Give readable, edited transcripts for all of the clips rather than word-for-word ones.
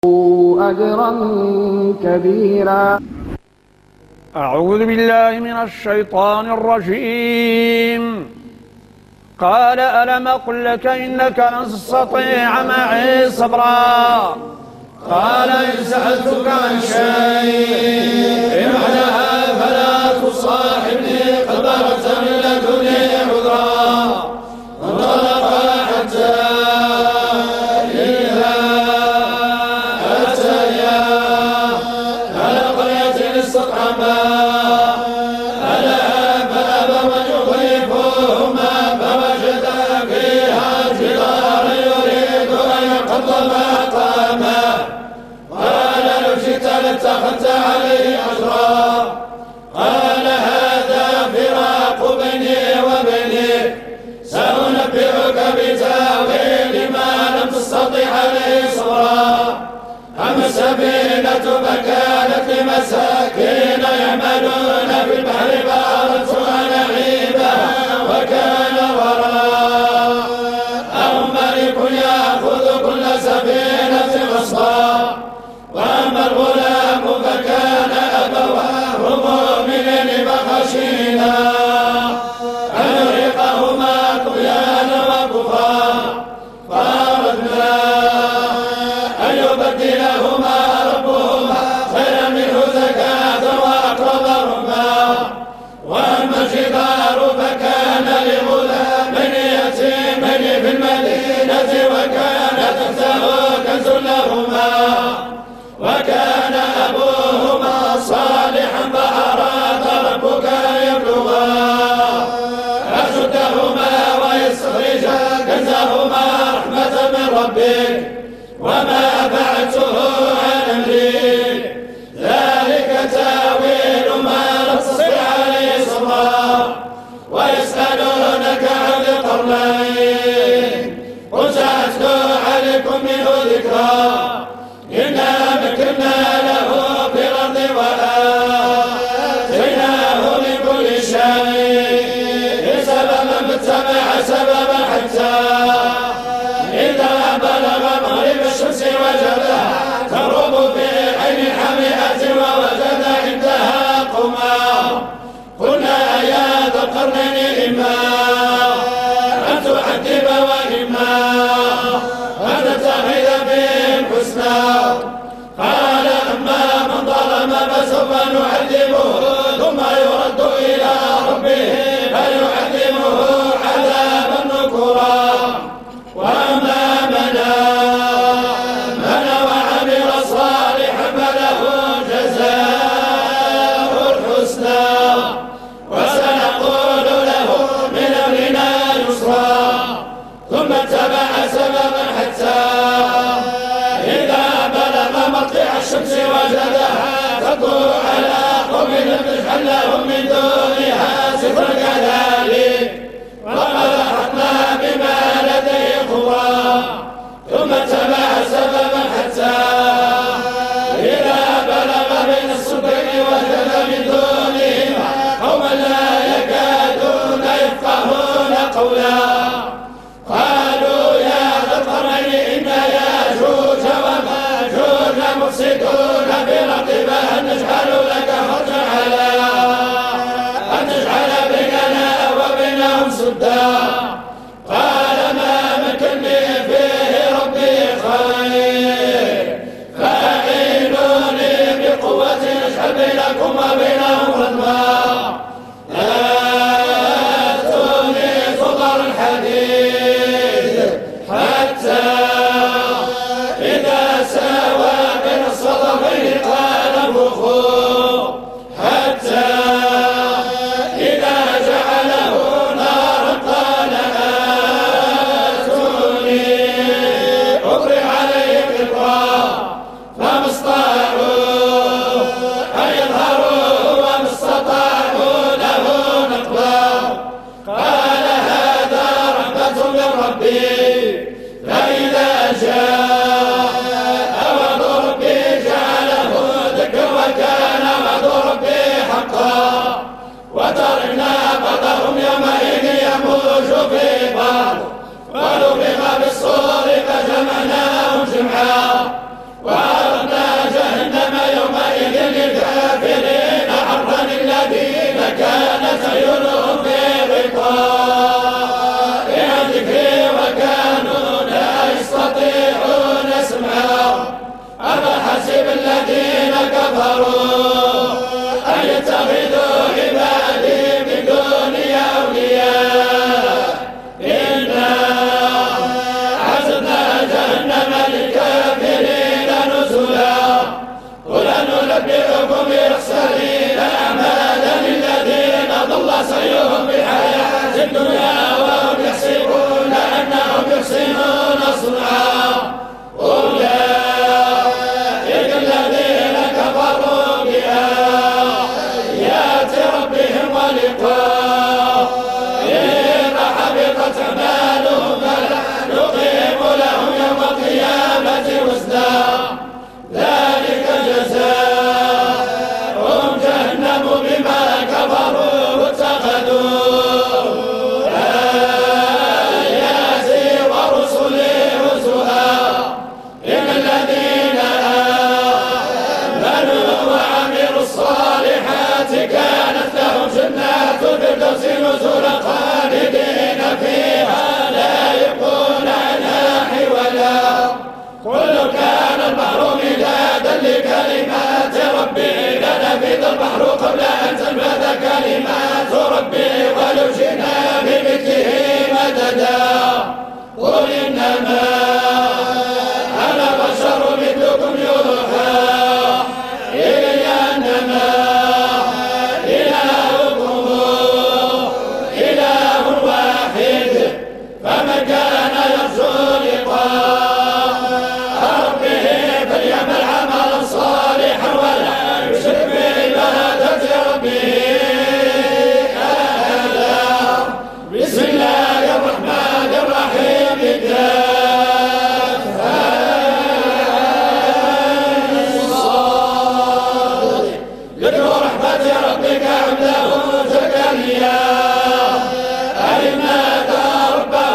أجرا كبيرا. أعوذ بالله من الشيطان الرجيم. قال ألم أقل لك إنك لن تستطيع معي صبرا. قال إن سألتك عن شيء بعدها فلا تصاحبني قد بلغت من لدني عذرا. فانطلقا حتى إذا أتيا على قرية استطعما أهلها فأبوا أن يضيفوهما فوجدا فيها جدارا يريد أن ينقض مقامه. قال لو شئت لاتخذت عليه أجرا. قال هذا فراق بيني وبينك سأنبئك بتاويل ما لم تستطع عليه صبرا. أما السفينة فكانت لمساكين يعملون في البحر فأردت أن أعيبها وكان وراءهم ملك يأخذ كل سفينة غصبا. وأما الغلام فكان أبواه مؤمنين فخشينا أن يرهقهما طغيانا وكفرا فأردنا أن يبدلهما ربهما خيرا منه زكاة وأقرب رحما. وأما الجدار فكان لغلامين يتيمين في المدينة وكان تحته كنز لهما وكان أبوهما صالحا فأراد ربك أن يبلغا أشدهما ويستخرجا كنزهما رحمة من ربك وما فعلته عن أمري ذلك تاويل ما لم تستطع عليه صبرا. ويسألونك عن ذي القرنين قل سأتلو عليكم منه ذكرا. إنا مكنا له في الأرض وآتيناه من كل شيء سببا فاتبع سببا حتى إذا بلغ مغرب الشمس وجدها تغرب في عين حمئة ووجد عندها قوما. قلنا يا ذا القرنين إما أن تعذب وإما أن تتخذ بهم حسنا. قال أما من ظلم فسوف نعذبه ثم يرد إلى ربه فيعذبه عذابا نكرا. وأما من آمن وعمل صالحا فله جزاء الحسنى وسنقول له من أمرنا يسرا. ثم اتبع سببا حتى إذا بلغ مطلع الشمس وجدها تطلع على قوم لم تجعل لهم من دونها سترا كذلك وقد أحطنا بما لديه خبرا. ثم اتبع سببا حتى إذا بلغ بين السدين وجد من دونهما قوما لا يكادون يفقهون قولا. قالوا يا ذا القرنين إن ياجوج وماجوج مفسدون في الأرض فهل نجعل لك خرجا على أن تجعل بيننا وبينهم سدا. قال ما مكني فيه ربي خير فأعينوني بقوة نجعل بينكم وبينهم ردما. آتوني زبر الحديد حتى إذا ساوى بين الصدفين قال انفخوا حتى إذا جعله نارا قال آتوني أفرغ عليه قطرا. فما استطاعوا أن يظهروا وما استطاعوا له نقبا. قال هذا رحمة من ربي فإذا جاء وعد ربي جعله ذكرا وكان وعد ربي حقا. وتركنا بعضهم يومئذ يموج في بعض ونفخ بالصور فجمعناهم جمعا. عيونهم في غطاء عن ذكري وكانوا لا يستطيعون سمعا أفحسب الذين كفروا أن يتخذوا عبادي من دوني أولياء إنا أعتدنا جهنم للكافرين نزلا قل ننبئكم بالأخسرين أعمالا الذين ضل سعيهم في الحياة الدنيا وهم يحسبون أنهم يحسنون صنعا أولئك الذين كفروا بآيات ربهم ولقائه فحبطت أعمالهم فلا نقيم لهم يوم القيامة وزنا ذلك جزاؤهم جهنم بما كفروا واتخذوا آياتي ورسلي هزوا إن الذين آمنوا وعملوا الصالحات كانت لهم جنات الفردوس نزلا خالدين فيها لا يبغون عنها حولا قل كان البحر مدادا لكلمات ربي لنفد البحر قبل أن تنفذ كلمات ربي ولو جئنا بمثله مددا قل إنما أنا بشر مثلكم يوحى إلي أنما إلهكم إله واحد فمن كان يرجو لقاء ربه فليعمل عملا صالحا ولا يشرك بعبادة ربه أحدا بسم الله الرحمن الرحيم ذكر رحمة ربك عبده زكريا إذ نادى ربه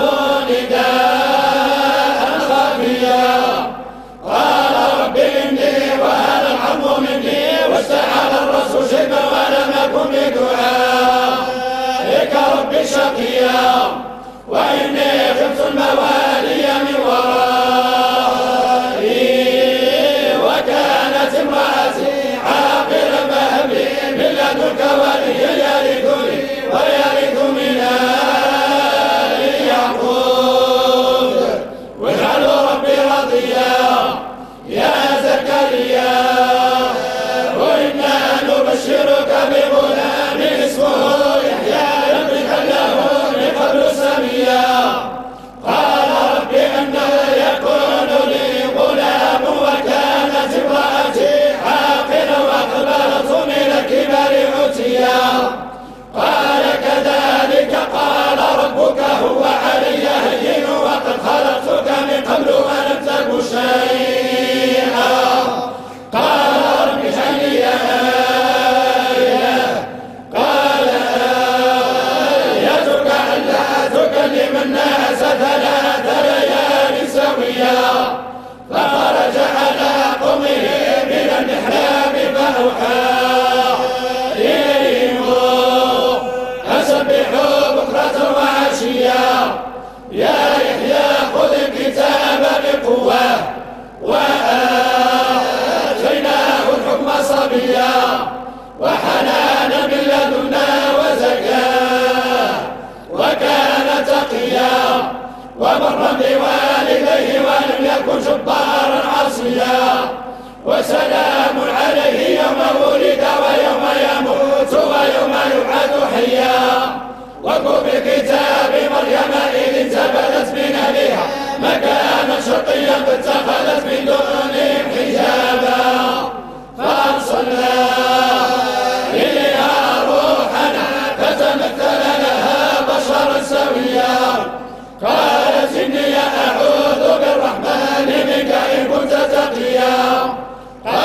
نداء خفيا قال رب إني وهن العظم مني واشتعل الرأس شيبا ولم أكن بدعائك رب شقيا وإني خفت الموالي من ورائي وكانت امرأتي عاقرا فهب لي من لدنك وليا يرثني ويرث من آل يعقوب واجعله ربي راضيا يا زكريا وإنا نبشرك بغلام اسمه يحيى لم يكن له من قبل سميا قال رب أنى يكون لي غلام وكانت امرأتي عاقرا وأقبلت من الكبر عتيا قال كذلك قال ربك هو علي هين وقد خلقتك من قبل ولم تك شيئا قال رب اجعل لي آية قال آيتك ألا تكلم الناس 3 ليال سويا فخرج على قومه من المحراب فأوحى إليهم أسبحوا بكرة وعشيا يا يحيى خذ الكتاب بقوة وآتيناه الحكم صبيا وحنانا من لدنا وزكاة وكان تقيا وبرا بوالديه ولم يكن جبارا عصيا وسلام عليه يوم ولد ويوم يموت ويوم يبعث حيا واذكر بالكتاب مريم إذ انتبذت من أهلها مكانا شرقيا فاتخذت من دونهم حجابا فأرسلنا إليها روحنا فتمثل لها بشرا سويا قالت إني أعوذ بالرحمن منك إن كنت تقيا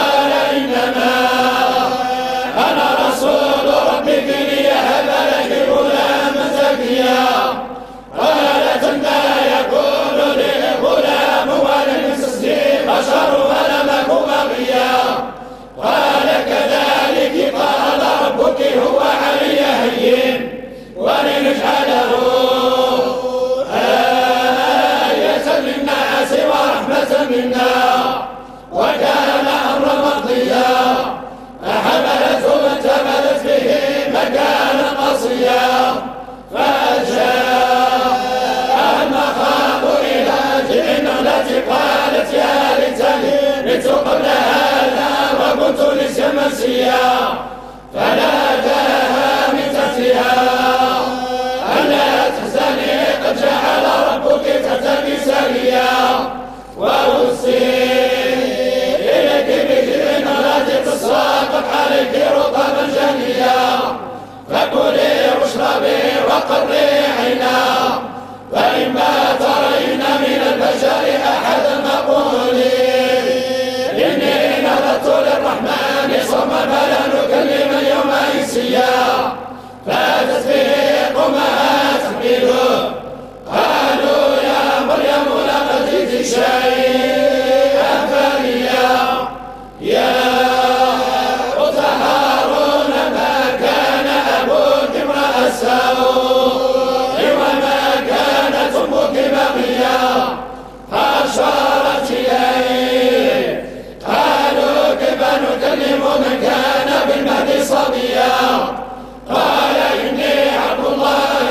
سريا فناداها من تحتها ألا تحزني قد جعل ربك تحتك سريا وهزي إليك بجذع النخلة تساقط عليك رطبا جنيا فكلي واشربي وقري عينا فإما ترين من البشر أحدا فقولي إني نذرت للرحمن صوما فلا نكلم اليوم إنسيا فأتت به قومها تحمله قالوا يا مريم لقد جئت شيئا فريا يا أخت هارون ما كان أبوك امرأ سوء وما كانت أمك بغيا فأشارت إليه قالوا كيف نكلم من كان بالمهد صبيا قال إني عبد الله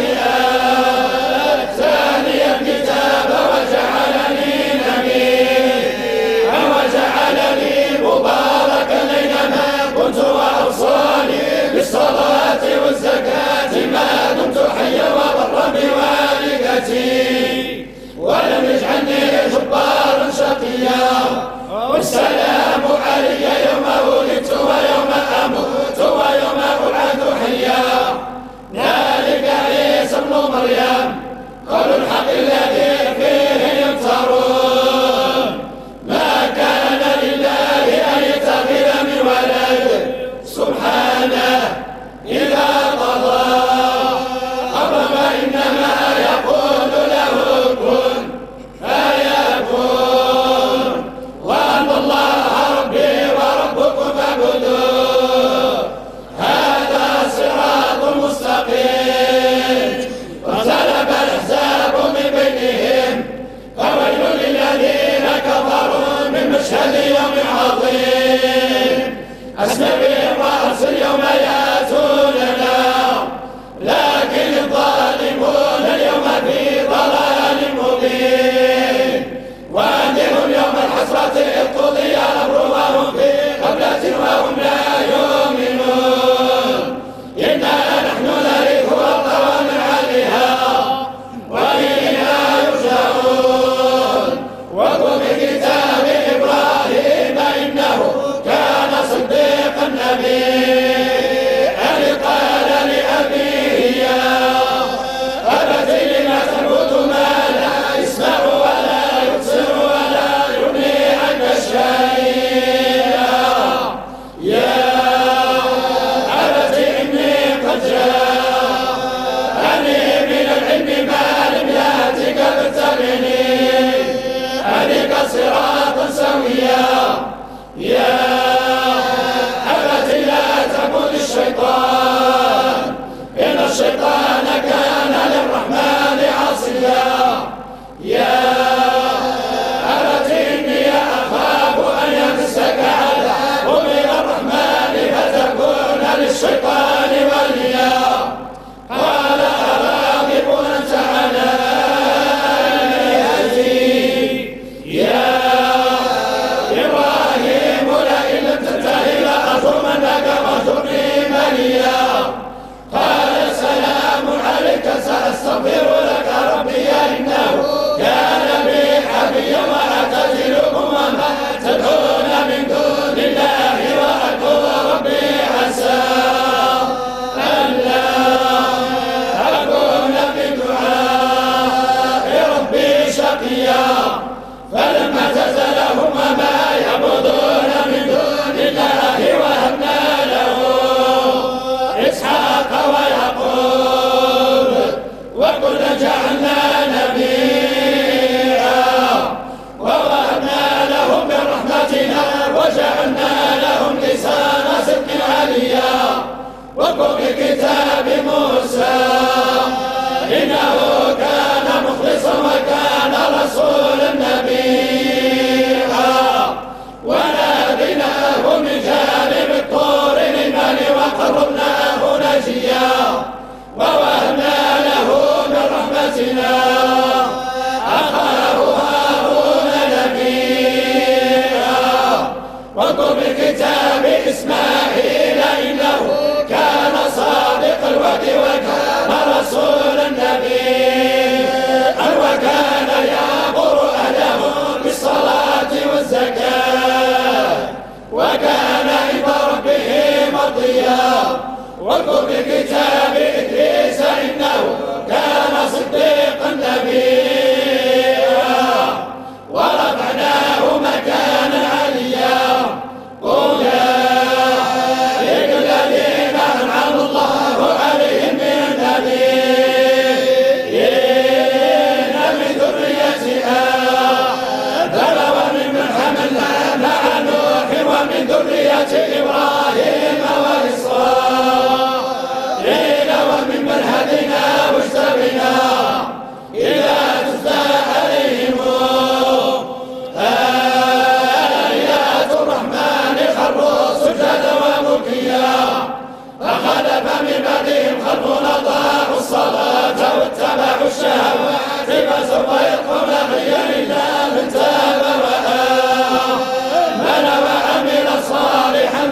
آتاني الكتاب وجعلني نبيا وجعلني مباركا أينما كنت وأوصاني بالصلاة والزكاة ما دمت حيا وبرا بوالدتي ولم يجعلني جبارا شقيا والسلام علي يوم ولدت ويوم أموت ويوم أبعث حيا ذلك عيسى ابن مريم قول الحق الذي فيه يمترون ما كان لله أن يتخذ من ولد سبحانه إذا قضى أمرا فإنما يقول له كن فيكون وأن الله ربي وربكم فاعبدوه هذا صراط مستقيم فاختلف الأحزاب من بينهم فويل للذين كفروا من مشهد يوم عظيم أسمع بهم وأرسل يوم يأتوننا لكن الظالمون اليوم في ضلال مبين وأنذرهم يوم الحسرة إذ قضي الأمر وهم في غفلة وهم لا يؤمنون إنا نحن نرث الأرض ومن عليها وإلينا يرجعون واذكر بكتاب إبراهيم إنه كان صديقا نبيا إذ قال لأبيه يا أبت لم تعبد ما لا يسمع ولا يبصر ولا يغني عنك شيئا يا أبت إني قد جاءني من العلم ما لم يأتك فاتبعني أهدك صراطا سويا يا أبت لا تعبد الشيطان إن الشيطان كان للرحمن عاصيا يا أبت إني أخاف أن يمسك عذاب من الرحمن فتكون للشيطان وليا قال أراغب أنت على آلهتي يا إبراهيم لئن لم تنته لأرجمنك واهجرني مليا قال سلام عليك سأستغفر لك ربي إنه كان بي حفيا وأعتزلكم وما تدعون من دون الله وأقول ربي عسى ألا أكون بدعاء ربي شقيا فلما اعتزلهم وما يعبدون من دون الله وهبنا له إسحاق ويعقوب وكلا جعلنا نبيا ووهبنا لهم من رحمتنا وجعلنا لهم لسان صدق عليا واذكر بكتاب موسى إنه كان مخلصا وكان رسولا نبيا وناديناه من جانب الطور الأيمن وقربناه نجيا ووهبنا له من رحمتنا أخاه هارون نبيا واذكر بكتاب إسماعيل وكان عند ربه مرضيا. واذكر في كتاب إدريس إنه كان صديقا نبيا ورفعناه مكانا عليا. أولئك الذين أنعم الله عليهم من النبيين من ذرية آدم وممن حملنا مع نوح ومن ذرية إبراهيم وإسرائيل وممن هدينا واجتبينا إذا تتلى عليهم آيات الرحمن خروا سجدا وبكيا. فخلف من بعدهم خلف أضاعوا الصلاة واتبعوا الشهوات فسوف يلقون غيا إلا من تاب وآمن وعمل صالحا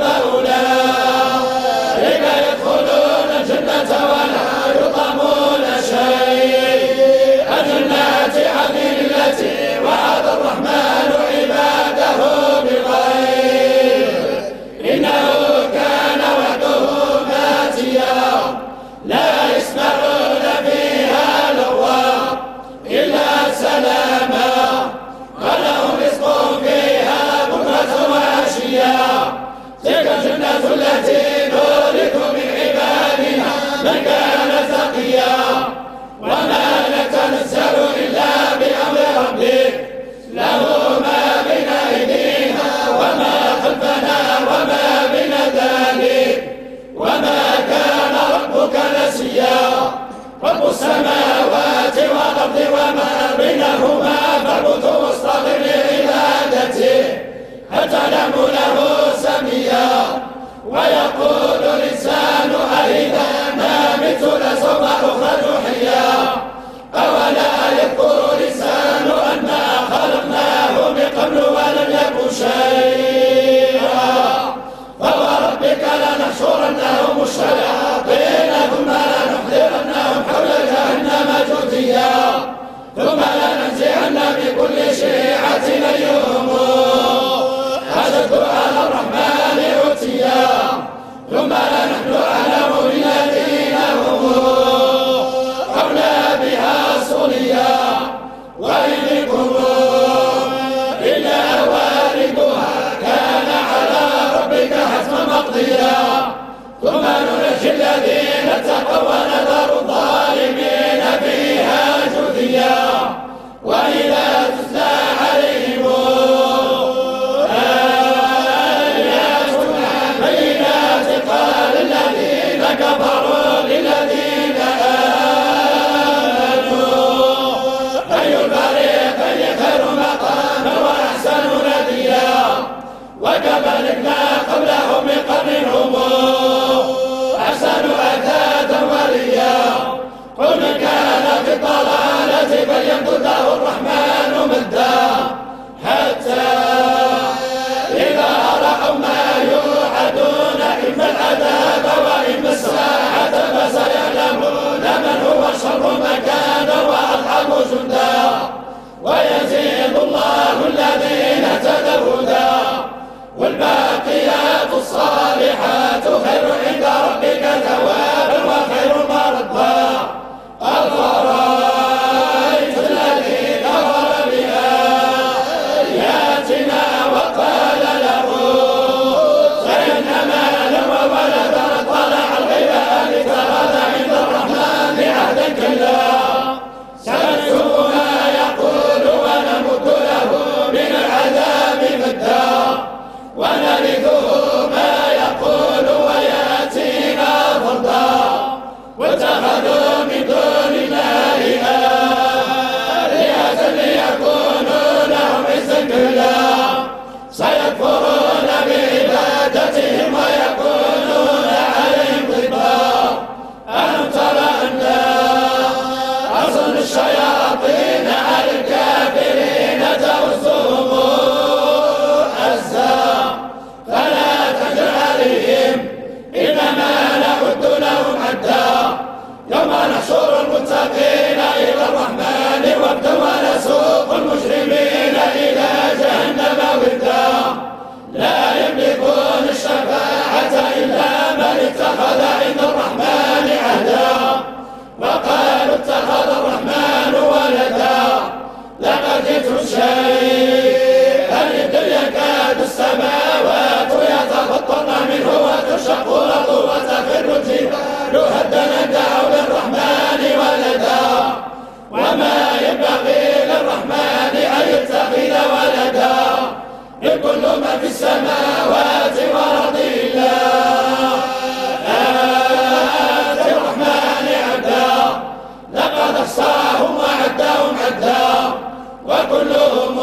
فأولئك يدخلون الجنة ولا يظلمون شيئا. جنات عدن التي وعد الرحمن عباده بالغيب إنه كان وعده ماتيا. لا يسمعون فيها لغوا إلا سلاما ولهم رزق فيها بكرة وعشيا. تلك الجنة التي نورث من عبادنا من كان تقيا. وما نتنزل إلا بأمر ربك له ما بين أيدينا وما خلفنا وما بين ذلك وما كان ربك نسيا. رب السماوات والأرض وما بينهما فاعبده واصطبر لعبادته هل تعلم له سميا. ويقول الإنسان أإذا ما مت لسوف أخرج حيا. أولا يذكر الإنسان أنا خلقناه من قبل ولم يكن شيئا. فوربك لنحشرنهم الشياطين ثم لنحضرنهم حول جهنم جثيا. ثم لننزعن بكل شيعة أيهم أشد على الرحمن عتيا. ثم لنحن أعلم بالذين هم أولى بها صليا. وإن منكم إلا واردها كان على ربك حتما مقضيا. ثم ننجي الذين اتقوا ونذر الظالمين فيها جثيا. وإذا تتلى عليهم آياتنا بينات قال الذين كفروا للذين آمنوا أي الفريقين خير مقاما وأحسن نديا. وكما لكنا قبلهم من قرن هم أحسن أثاثا وريا. قل من كان في الضلالة فليمدد له الرحمن مدا حتى إذا رأوا ما يوعدون إما العذاب وإما الساعة فسيعلمون من هو شر مكانا وأضعف جندا. ويزيد الله الذين اهتدوا هدى والباقيات الصالحات خير عند ربك ثوابا وخير مرضا. أفرأيت الذي كفر بآياتنا وقال له فإنما لم ولدا طلع الغيب أن اتخذ عند الرحمن عهدا كلا. سنكتب ما يقول ونمد له من العذاب مدا ونرثه ما يقول ويأتينا فردا. واتخذوا من دون الله آلهة ليكونوا لهم عزا كلا. سيكفرون بعبادتهم ويكونون عليهم ضدا. ألم تر أنا أرسلنا الشياطين على الكافرين تؤزهم أزا إلا من اتخذ عند الرحمن عهدا وقالوا اتخذ الرحمن ولدا لقد جئتم شيئا إذ يكاد السماوات يتفطرن منه وتنشق الأرض وتخر الجبال هدا أن دعوا للرحمن ولدا وما ينبغي للرحمن أن يتخذ ولدا إن كل ما في السماوات والأرض إلا آتي الرحمن عبدا لقد أحصاهم وعدهم عدا وكلهم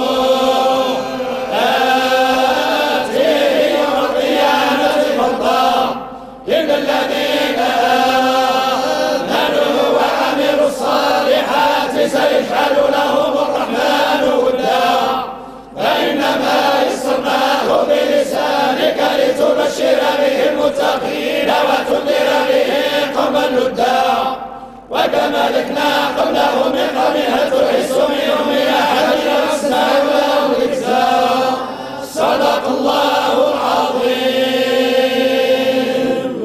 آتيه يوم القيامة فردا إلا الذين آمنوا وعملوا الصالحات سيجعل لهم الرحمن ودا فإنما يسرناه بلسانك لتبشر به المتقين وتنذر به قوما لدا وكما ذكرنا قبله من قبلها تحس